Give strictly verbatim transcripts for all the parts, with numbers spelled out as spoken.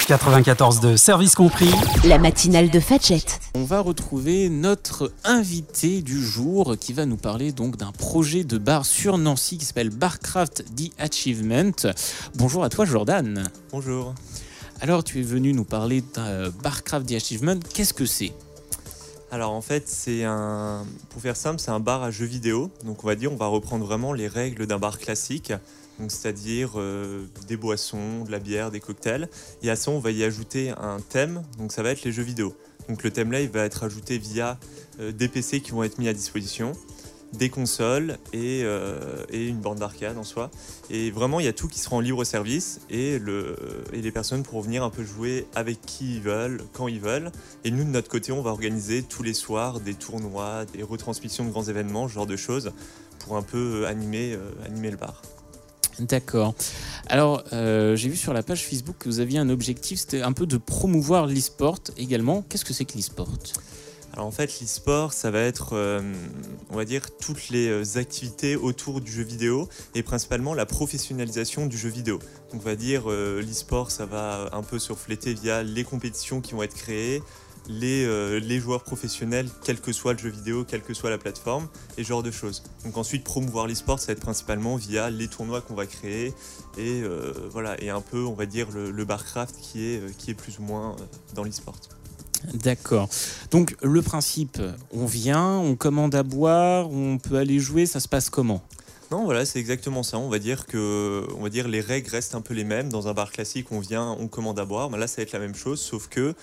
quatre-vingt-quatorze de Service Compris. La matinale de Fadjet. On va retrouver notre invité du jour qui va nous parler donc d'un projet de bar sur Nancy qui s'appelle Barcraft The Achievement. Bonjour à toi Jordan. Bonjour. Alors tu es venu nous parler d'un Barcraft The Achievement. Qu'est-ce que c'est ? Alors en fait, c'est un, pour faire simple, c'est un bar à jeux vidéo. Donc on va dire, on va reprendre vraiment les règles d'un bar classique. Donc, c'est-à-dire euh, des boissons, de la bière, des cocktails. Et à ça, on va y ajouter un thème. Donc ça va être les jeux vidéo. Donc le thème là, il va être ajouté via euh, des P C qui vont être mis à disposition, des consoles et, euh, et une borne d'arcade en soi. Et vraiment, il y a tout qui sera en libre service et, le, et les personnes pourront venir un peu jouer avec qui ils veulent, quand ils veulent. Et nous, de notre côté, on va organiser tous les soirs des tournois, des retransmissions de grands événements, ce genre de choses, pour un peu animer, euh, animer le bar. D'accord. Alors, euh, j'ai vu sur la page Facebook que vous aviez un objectif, c'était un peu de promouvoir l'e-sport également. Qu'est-ce que c'est que l'e-sport ? Alors en fait, l'e-sport, ça va être, euh, on va dire, toutes les activités autour du jeu vidéo et principalement la professionnalisation du jeu vidéo. Donc on va dire, euh, l'e-sport, ça va un peu se refléter via les compétitions qui vont être créées, les, euh, les joueurs professionnels, quel que soit le jeu vidéo, quelle que soit la plateforme, et ce genre de choses. Donc ensuite, promouvoir l'e-sport, ça va être principalement via les tournois qu'on va créer, et euh, voilà, et un peu, on va dire, le, le Barcraft qui est, qui est plus ou moins dans l'e-sport. D'accord. Donc le principe, on vient, on commande à boire, on peut aller jouer, ça se passe comment ? Non, voilà, c'est exactement ça. On va dire que, on va dire, les règles restent un peu les mêmes. Dans un bar classique, on vient, on commande à boire. Ben là, ça va être la même chose, sauf que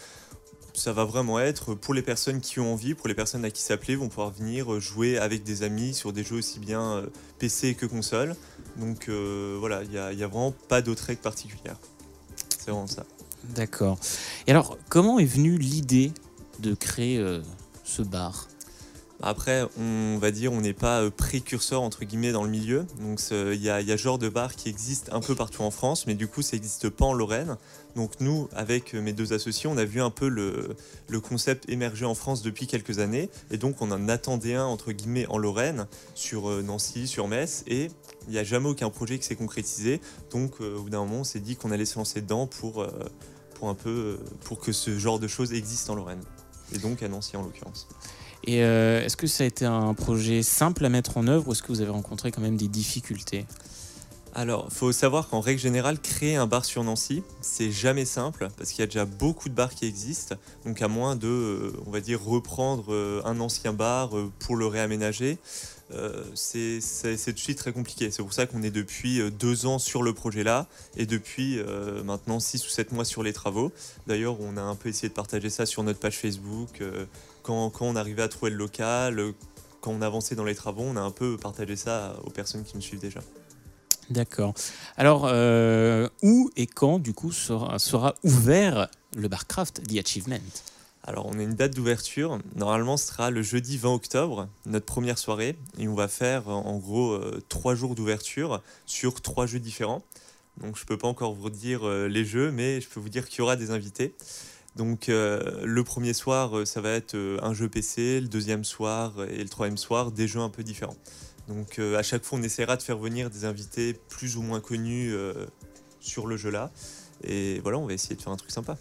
ça va vraiment être pour les personnes qui ont envie, pour les personnes à qui ça plaît, vont pouvoir venir jouer avec des amis sur des jeux aussi bien P C que console. Donc euh, voilà, il n'y a, a vraiment pas d'autres règles particulières. C'est vraiment ça. D'accord. Et alors, comment est venue l'idée de créer euh, ce bar ? Après, on va dire, on n'est pas précurseur entre guillemets dans le milieu. Donc, il y a, y a ce genre de bar qui existe un peu partout en France, mais du coup, ça n'existe pas en Lorraine. Donc, nous, avec mes deux associés, on a vu un peu le, le concept émerger en France depuis quelques années. Et donc, on en attendait un entre guillemets en Lorraine, sur Nancy, sur Metz. Et il n'y a jamais aucun projet qui s'est concrétisé. Donc, euh, au bout d'un moment, on s'est dit qu'on allait se lancer dedans pour, euh, pour, un peu, pour que ce genre de choses existe en Lorraine. Et donc, à Nancy en l'occurrence. Et euh, est-ce que ça a été un projet simple à mettre en œuvre ou est-ce que vous avez rencontré quand même des difficultés ? Alors, il faut savoir qu'en règle générale, créer un bar sur Nancy, c'est jamais simple parce qu'il y a déjà beaucoup de bars qui existent. Donc, à moins de, euh, on va dire, reprendre euh, un ancien bar euh, pour le réaménager, euh, c'est, c'est, c'est tout de suite très compliqué. C'est pour ça qu'on est depuis euh, deux ans sur le projet-là et depuis euh, maintenant six ou sept mois sur les travaux. D'ailleurs, on a un peu essayé de partager ça sur notre page Facebook. Euh, quand, quand on arrivait à trouver le local, euh, quand on avançait dans les travaux, on a un peu partagé ça aux personnes qui nous suivent déjà. D'accord. Alors, euh, où et quand, du coup, sera, sera ouvert le Barcraft The Achievement ? Alors, on a une date d'ouverture. Normalement, ce sera le jeudi vingt octobre, notre première soirée. Et on va faire, en gros, euh, trois jours d'ouverture sur trois jeux différents. Donc, je ne peux pas encore vous dire euh, les jeux, mais je peux vous dire qu'il y aura des invités. Donc, euh, le premier soir, ça va être euh, un jeu P C. Le deuxième soir et le troisième soir, des jeux un peu différents. Donc euh, à chaque fois, on essaiera de faire venir des invités plus ou moins connus euh, sur le jeu-là. Et voilà, on va essayer de faire un truc sympa.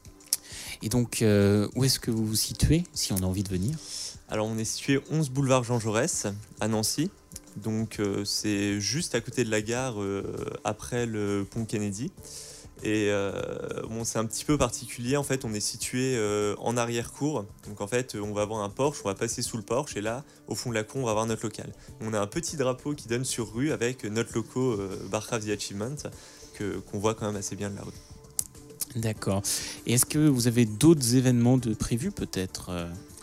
Et donc, euh, où est-ce que vous vous situez, si on a envie de venir ? Alors, on est situé onze boulevard Jean Jaurès, à Nancy. Donc, euh, c'est juste à côté de la gare, euh, après le pont Kennedy. Et euh, bon, c'est un petit peu particulier, en fait, on est situé euh, en arrière-cour. Donc en fait, on va avoir un porche, on va passer sous le porche et là, au fond de la cour, on va avoir notre local. On a un petit drapeau qui donne sur rue avec notre logo euh, Barcraft The Achievement que, qu'on voit quand même assez bien de la rue. D'accord. Et est-ce que vous avez d'autres événements de prévus peut-être ?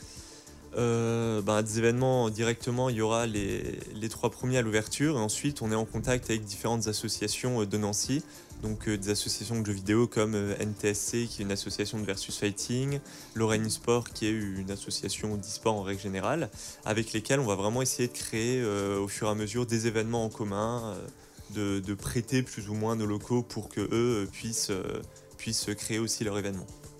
Euh, bah, des événements directement, il y aura les, les trois premiers à l'ouverture et ensuite on est en contact avec différentes associations de Nancy, donc euh, des associations de jeux vidéo comme euh, N T S C qui est une association de versus fighting, Lorraine eSport qui est une association d'e-sport en règle générale, avec lesquelles on va vraiment essayer de créer euh, au fur et à mesure des événements en commun, euh, de, de prêter plus ou moins nos locaux pour que eux euh, puissent, euh, puissent créer aussi leur événement.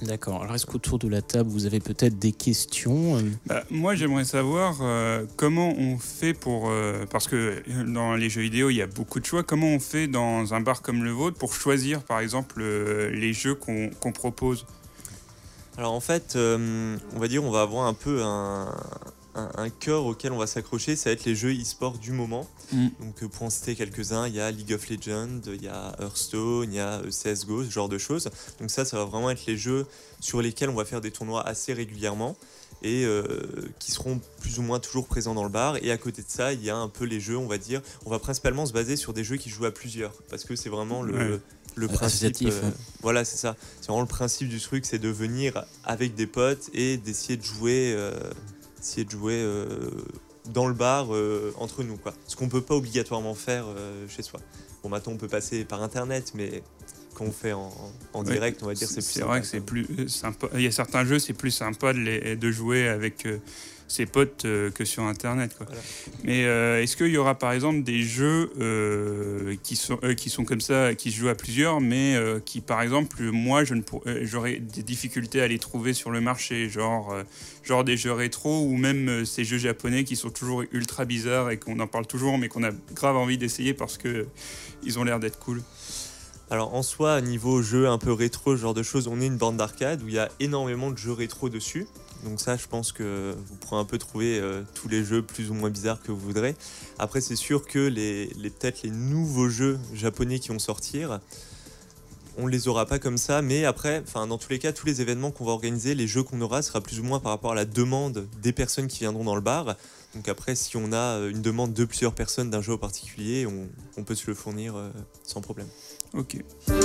D'accord. Alors, est-ce qu'autour de la table, vous avez peut-être des questions ? Bah, moi, j'aimerais savoir euh, comment on fait pour... Euh, parce que dans les jeux vidéo, il y a beaucoup de choix. Comment on fait dans un bar comme le vôtre pour choisir, par exemple, euh, les jeux qu'on, qu'on propose ? Alors en fait, euh, on va dire, on va avoir un peu un, un, un cœur auquel on va s'accrocher, ça va être les jeux e-sport du moment. Mm. Donc pour en citer quelques-uns, il y a League of Legends, il y a Hearthstone, il y a C S G O, ce genre de choses. Donc ça, ça va vraiment être les jeux sur lesquels on va faire des tournois assez régulièrement et euh, qui seront plus ou moins toujours présents dans le bar. Et à côté de ça, il y a un peu les jeux, on va dire, on va principalement se baser sur des jeux qui jouent à plusieurs, parce que c'est vraiment le... Ouais. Le principe, euh, voilà, c'est ça. C'est vraiment le principe du truc, c'est de venir avec des potes et d'essayer de jouer, euh, essayer de jouer euh, dans le bar euh, entre nous, quoi. Ce qu'on peut pas obligatoirement faire euh, chez soi. Bon, maintenant on peut passer par internet, mais quand on fait en, en ouais, direct, on va dire c'est plus. C'est vrai que c'est plus sympa. Il y a certains jeux, c'est plus sympa de, les, de jouer avec euh, ses potes euh, que sur internet, quoi. Voilà. Mais euh, est-ce qu'il y aura par exemple des jeux euh, qui sont euh, qui sont comme ça, qui se jouent à plusieurs, mais euh, qui par exemple moi je ne pour, euh, j'aurais des difficultés à les trouver sur le marché, genre euh, genre des jeux rétro ou même euh, ces jeux japonais qui sont toujours ultra bizarres et qu'on en parle toujours, mais qu'on a grave envie d'essayer parce que euh, ils ont l'air d'être cool. Alors en soi, niveau jeu un peu rétro, ce genre de choses, on est une borne d'arcade où il y a énormément de jeux rétro dessus. Donc ça, je pense que vous pourrez un peu trouver euh, tous les jeux plus ou moins bizarres que vous voudrez. Après, c'est sûr que les, les, peut-être les nouveaux jeux japonais qui vont sortir, on les aura pas comme ça. Mais après, dans tous les cas, tous les événements qu'on va organiser, les jeux qu'on aura, sera plus ou moins par rapport à la demande des personnes qui viendront dans le bar. Donc après, si on a une demande de plusieurs personnes d'un jeu en particulier, on, on peut se le fournir euh, sans problème. Ok.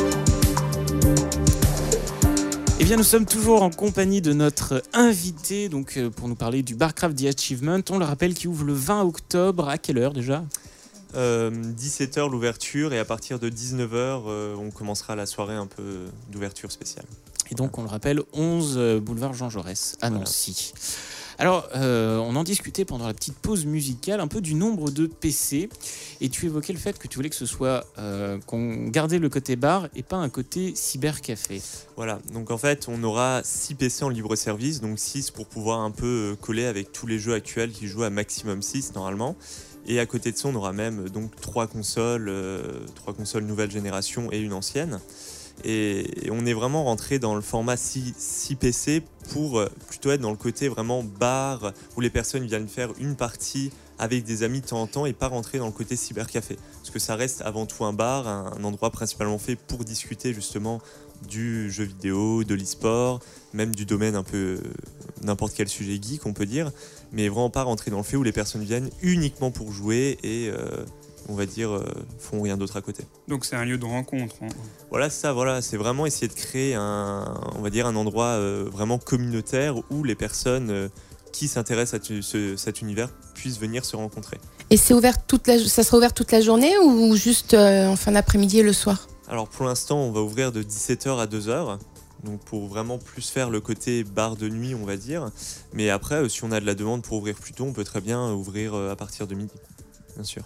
Eh bien, nous sommes toujours en compagnie de notre invité donc, euh, pour nous parler du Barcraft The Achievement. On le rappelle, qui ouvre le vingt octobre. À quelle heure déjà ? euh, dix-sept heures l'ouverture et à partir de dix-neuf heures, euh, on commencera la soirée un peu d'ouverture spéciale. Et donc, on le rappelle, onze boulevard Jean Jaurès à Nancy. Voilà. Alors, euh, on en discutait pendant la petite pause musicale un peu du nombre de P C et tu évoquais le fait que tu voulais que ce soit euh, qu'on gardait le côté bar et pas un côté cybercafé. Voilà, donc en fait on aura six P C en libre service, donc six pour pouvoir un peu coller avec tous les jeux actuels qui jouent à maximum six normalement. Et à côté de ça on aura même donc trois consoles, euh, trois consoles nouvelle génération et une ancienne. Et on est vraiment rentré dans le format six P C pour plutôt être dans le côté vraiment bar où les personnes viennent faire une partie avec des amis de temps en temps et pas rentrer dans le côté cybercafé. Parce que ça reste avant tout un bar, un endroit principalement fait pour discuter justement du jeu vidéo, de l'e-sport, même du domaine un peu n'importe quel sujet geek on peut dire, mais vraiment pas rentrer dans le fait où les personnes viennent uniquement pour jouer et euh, on va dire, euh, font rien d'autre à côté. Donc c'est un lieu de rencontre. Hein. Voilà, c'est ça, voilà, c'est vraiment essayer de créer un, on va dire, un endroit euh, vraiment communautaire où les personnes euh, qui s'intéressent à tu, ce, cet univers puissent venir se rencontrer. Et c'est ouvert toute la, ça sera ouvert toute la journée ou juste euh, en fin d'après-midi et le soir ? Alors pour l'instant, on va ouvrir de dix-sept heures à deux heures. Donc pour vraiment plus faire le côté bar de nuit, on va dire. Mais après, euh, si on a de la demande pour ouvrir plus tôt, on peut très bien ouvrir euh, à partir de midi, bien sûr.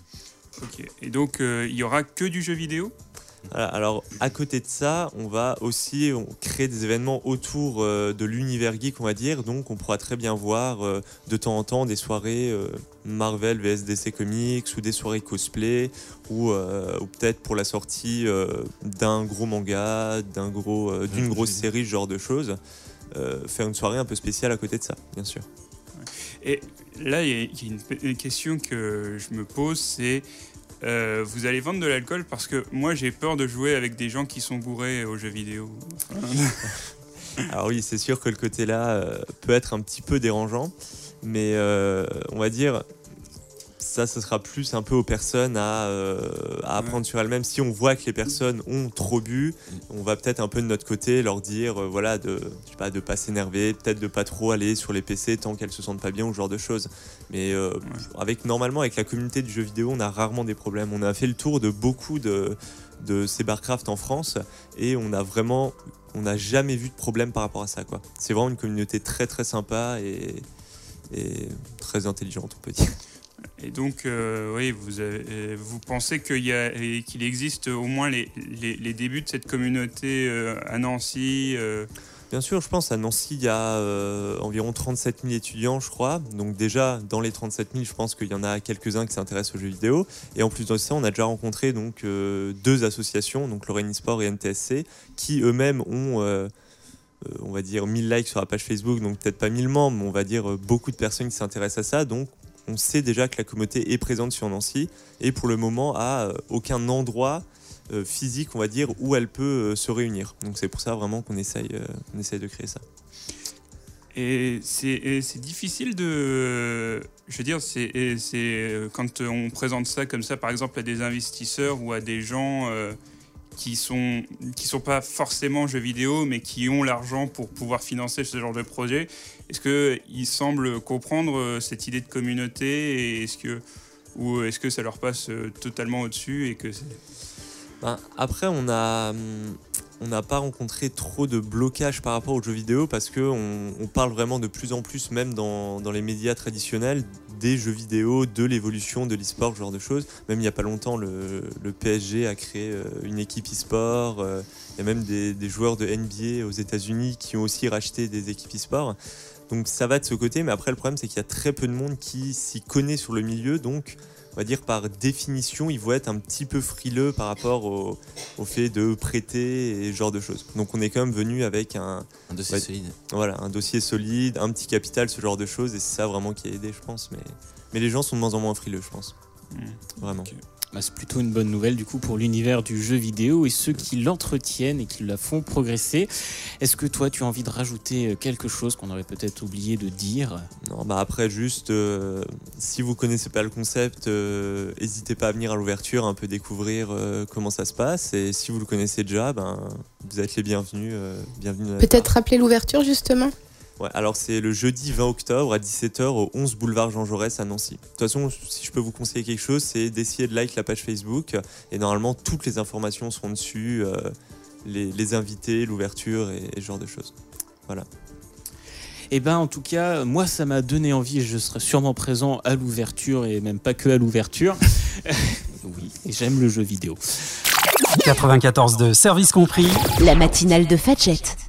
Ok, et donc il euh, y aura que du jeu vidéo ? Voilà, alors à côté de ça, on va aussi on créer des événements autour euh, de l'univers geek, on va dire. Donc on pourra très bien voir euh, de temps en temps des soirées euh, Marvel vs D C Comics ou des soirées cosplay ou, euh, ou peut-être pour la sortie euh, d'un gros manga, d'un gros, euh, d'une grosse série, ce genre de choses. Euh, faire une soirée un peu spéciale à côté de ça, bien sûr. Et là, il y a une, une question que je me pose, c'est euh, vous allez vendre de l'alcool parce que moi j'ai peur de jouer avec des gens qui sont bourrés aux jeux vidéo. Alors oui, c'est sûr que le côté là euh, peut être un petit peu dérangeant, mais euh, on va dire ça, ce sera plus un peu aux personnes à, euh, à apprendre ouais. sur elles-mêmes. Si on voit que les personnes ont trop bu, on va peut-être un peu de notre côté leur dire euh, voilà, de je sais pas, de pas s'énerver, peut-être de pas trop aller sur les P C tant qu'elles se sentent pas bien ou ce genre de choses. Mais euh, ouais. avec normalement avec la communauté du jeu vidéo, on a rarement des problèmes. On a fait le tour de beaucoup de de ces Barcraft en France et on a vraiment on n'a jamais vu de problème par rapport à ça, quoi. C'est vraiment une communauté très très sympa et, et très intelligente, on peut dire. Et donc, euh, oui, vous, avez, vous pensez qu'il, y a, qu'il existe au moins les, les, les débuts de cette communauté euh, à Nancy euh... Bien sûr, je pense à Nancy, il y a euh, environ trente-sept mille étudiants, je crois. Donc déjà, dans les trente-sept mille, je pense qu'il y en a quelques-uns qui s'intéressent aux jeux vidéo. Et en plus de ça, on a déjà rencontré donc, euh, deux associations, donc Lorraine eSport et N T S C, qui eux-mêmes ont, euh, euh, on va dire, mille likes sur la page Facebook, donc peut-être pas mille membres, mais on va dire euh, beaucoup de personnes qui s'intéressent à ça. Donc on sait déjà que la communauté est présente sur Nancy et pour le moment à euh, aucun endroit euh, physique, on va dire, où elle peut euh, se réunir. Donc c'est pour ça vraiment qu'on essaye, euh, on essaye de créer ça. Et c'est, et c'est difficile de... Je veux dire, c'est, et c'est quand on présente ça comme ça, par exemple, à des investisseurs ou à des gens euh, qui sont qui sont pas forcément jeux vidéo, mais qui ont l'argent pour pouvoir financer ce genre de projet. Est-ce qu'ils semblent comprendre cette idée de communauté et est-ce que, ou est-ce que ça leur passe totalement au-dessus et que c'est... Ben, après, on a... On n'a pas rencontré trop de blocage par rapport aux jeux vidéo parce qu'on on parle vraiment de plus en plus, même dans, dans les médias traditionnels, des jeux vidéo, de l'évolution de l'e-sport, ce genre de choses. Même il n'y a pas longtemps, le, le P S G a créé une équipe e-sport. Il y a même des, des joueurs de N B A aux États-Unis qui ont aussi racheté des équipes e-sport. Donc ça va de ce côté, mais après le problème c'est qu'il y a très peu de monde qui s'y connaît sur le milieu, donc on va dire par définition, ils vont être un petit peu frileux par rapport au, au fait de prêter et ce genre de choses. Donc on est quand même venu avec un, un dossier ouais, solide. Voilà, un dossier solide, un petit capital, ce genre de choses, et c'est ça vraiment qui a aidé, je pense. Mais, mais les gens sont de moins en moins frileux, je pense. Mmh. Vraiment. Okay. Bah, c'est plutôt une bonne nouvelle du coup pour l'univers du jeu vidéo et ceux qui l'entretiennent et qui la font progresser. Est-ce que toi tu as envie de rajouter quelque chose qu'on aurait peut-être oublié de dire ? Non, bah après juste euh, si vous connaissez pas le concept, euh, n'hésitez pas à venir à l'ouverture, un peu découvrir euh, comment ça se passe, et si vous le connaissez déjà, ben, vous êtes les bienvenus. Euh, bienvenus peut-être rappeler l'ouverture justement ? Ouais, alors c'est le jeudi vingt octobre à dix-sept heures au onze boulevard Jean Jaurès à Nancy. De toute façon, si je peux vous conseiller quelque chose, c'est d'essayer de like la page Facebook et normalement toutes les informations seront dessus, euh, les, les invités, l'ouverture et, et ce genre de choses. Voilà. Eh ben, en tout cas, moi ça m'a donné envie et je serai sûrement présent à l'ouverture et même pas que à l'ouverture. Oui, et j'aime le jeu vidéo. quatre-vingt-quatorze de service compris. La matinale de Fadjet.